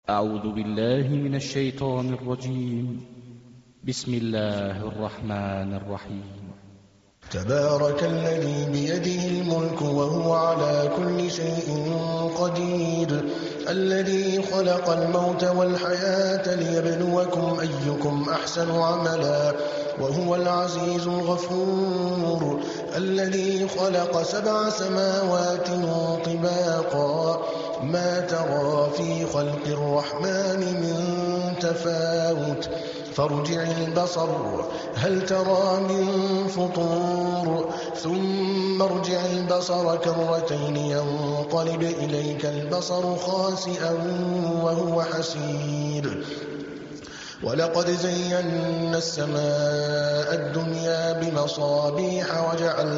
أعوذ بالله من الشيطان الرجيم. بسم الله الرحمن الرحيم. تبارك الذي بيده الملك وهو على كل شيء قدير، الذي خلق الموت والحياة ليبلوكم أيكم أحسن عملا وهو العزيز الغفور، الذي خلق 7 سماوات طباقا ما ترى في خلق الرحمن من تفاوت فارجع البصر هل ترى من فطور ثم ارجع البصر كرتين ينقلب إليك البصر خاسئا وهو حسير. ولقد زينا السماء الدنيا بمصابيح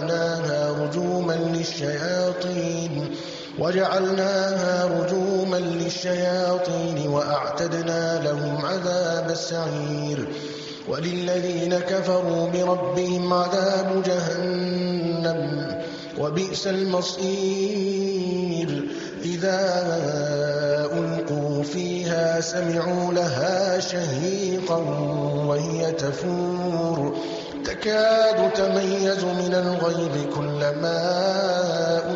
وجعلناها رجوما للشياطين وأعتدنا لهم عذاب السعير. وللذين كفروا بربهم عذاب جهنم وبئس المصير. إذا ألقوا فيها سمعوا لها شهيقا وهي تفور تكاد تميز من الغيظ كلما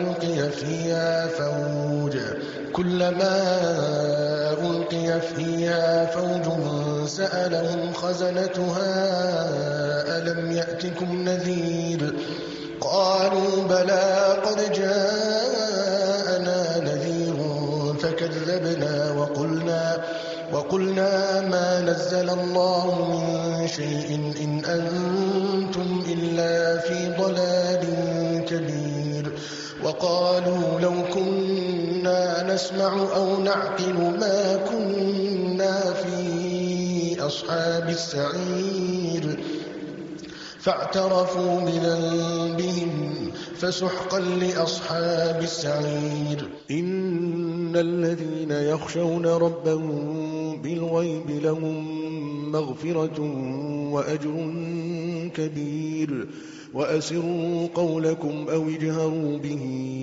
ألقي فيها فوج سألهم خزنتها ألم يأتكم نذير قالوا بلى قد جاءنا نذير فكذبنا وقلنا ما نزل الله من شيء إن أنتم إلا في ضلال كبير. وقالوا لو كنا نسمع أو نعقل ما كنا في أصحاب السعير فاعترفوا بذنبهم فسحقا لأصحاب السعير. إن الذين يخشون ربهم بالغيب لهم مغفرة وأجر كبير. وأسروا قولكم أو اجهروا به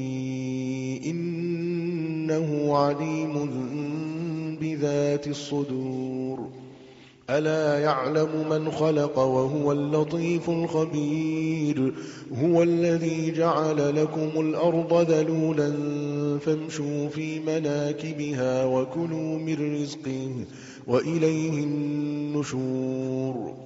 إنه عليم بذات الصدور. ألا يعلم من خلق وهو اللطيف الخبير. هو الذي جعل لكم الأرض ذلولا فامشوا في مناكبها وكلوا من رزقه وإليه النشور.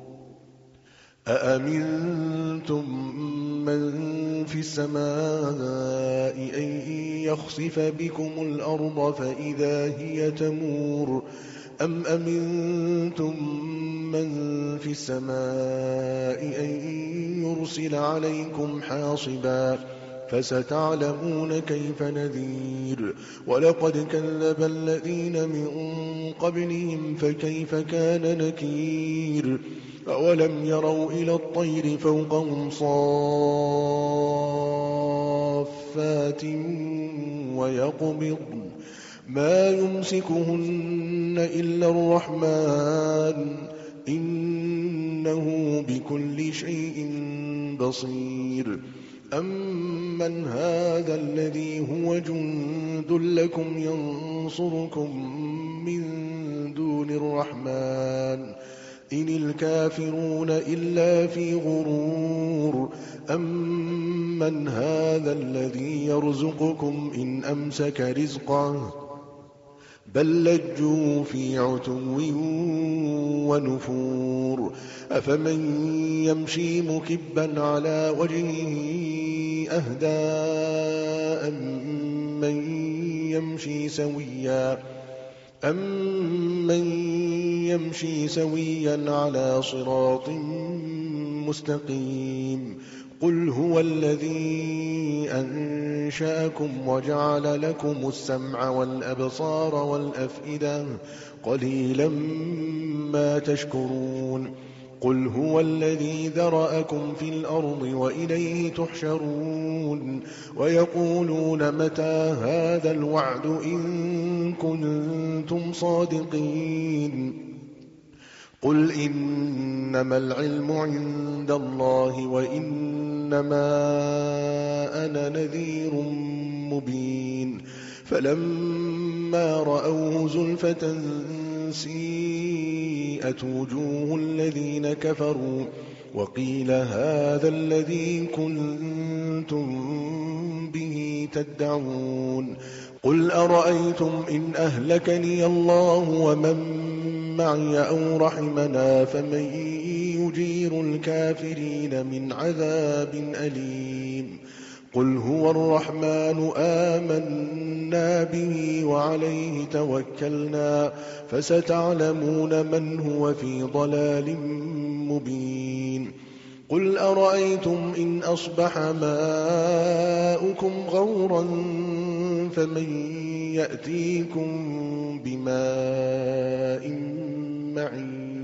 أأمنتم من في السماء أن يخسف بكم الأرض فإذا هي تمور أم أمنتم من في السماء أن يرسل عليكم حاصبا فستعلمون كيف نذير. ولقد كذب الذين من قبلهم فكيف كان نكير. أولم يروا إلى الطير فوقهم صافات ويقبضن ما يمسكهن إلا الرحمن إنه بكل شيء بصير. أمن هذا الذي هو جند لكم ينصركم من دون الرحمن إن الكافرون إلا في غرور. أمن هذا الذي يرزقكم إن أمسك رزقه بل لجوا في عتو ونفور. أفمن يمشي مكبا على وجهه أهدى أمن يمشي سويا على صراط مستقيم. قل هو الذي أنشأكم وجعل لكم السمع والأبصار والأفئدة قليلا ما تشكرون. قل هو الذي ذرأكم في الأرض وإليه تحشرون. ويقولون متى هذا الوعد إن كنتم صادقين. قل إنما العلم عند الله وإنما أنا نذير مبين. فلما رأوه زلفة سيئت وجوه الذين كفروا وقيل هذا الذي كنتم به تدعون قل أرأيتم إن أهلكني الله ومن معي أو رحمنا فمن يجير الكافرين من عذاب أليم قل هو الرحمن آمنا به وعليه توكلنا فستعلمون من هو في ضلال مبين قل أرأيتم إن أصبح ماؤكم غورا فمن يأتيكم بماء معين